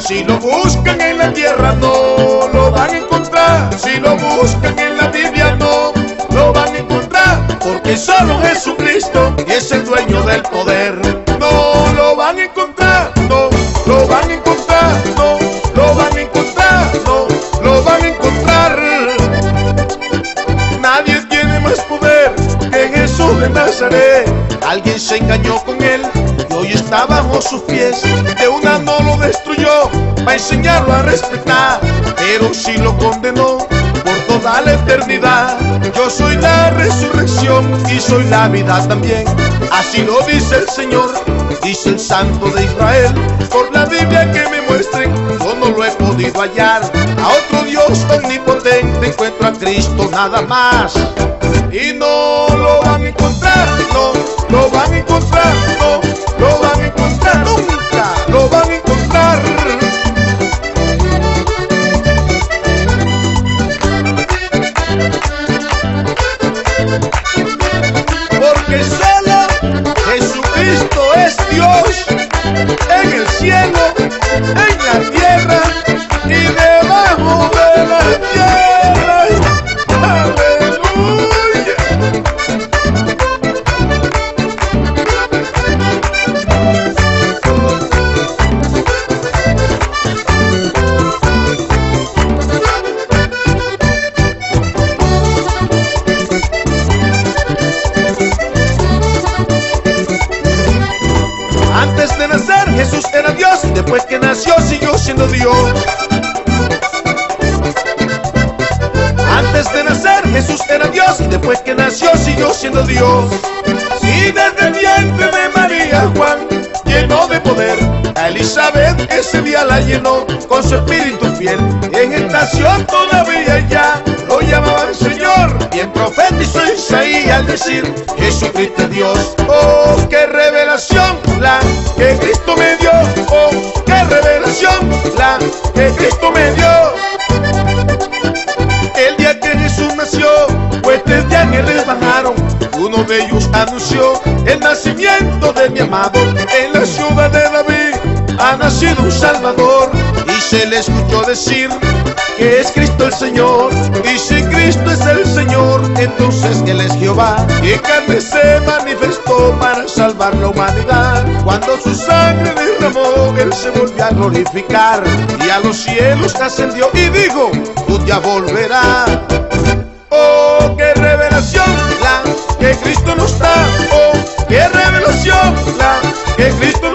Si lo buscan en la tierra no lo van a encontrar. Si lo buscan en la Biblia no lo van a encontrar. Porque solo Jesucristo es el dueño del poder. No lo van a encontrar, no lo van a encontrar, no lo van a encontrar, no lo van a encontrar. Nadie tiene más poder que Jesús de Nazaret. Alguien se engañó con él y hoy está bajo sus pies. De una no lo destruyó para enseñarlo a respetar, pero sí lo condenó por toda la eternidad. Yo soy la resurrección y soy la vida también. Así lo dice el Señor, dice el Santo de Israel. Por la Biblia que me muestren, yo no lo he podido hallar. A otro Dios omnipotente encuentro a Cristo nada más. Y no lo van a encontrar, no lo van a encontrar, no lo van a encontrar, nunca lo van a encontrar. Porque solo Jesucristo es Dios en el cielo, en la tierra y debajo de la tierra. ¡Aleluya! Antes de nacer Jesús era Dios y después que nació siguió siendo Dios. Antes de nacer Jesús era Dios y después que nació siguió siendo Dios. Y desde el vientre de María Juan llenó de poder a Elizabeth, ese día la llenó con su espíritu fiel. En estación todavía ya lo llamaban Señor, y en profetizó Isaías al decir Jesucristo es Dios. Oh, qué revelación la que Cristo me dio. Oh, qué revelación la que Cristo me dio. El día que Jesús nació, huestes de ángeles bajaron. Uno de ellos anunció el nacimiento de mi amado. En la ciudad de David ha nacido un Salvador. Y se le escuchó decir que es Cristo el Señor. Y si Cristo es el Señor, entonces Él es Jehová. Y carne se manifestó para salvar la humanidad. Cuando su sangre derramó, Él se volvió a glorificar y a los cielos ascendió y dijo, un día volverá. Oh, qué revelación la que Cristo nos da. Oh, qué revelación la que Cristo nos da.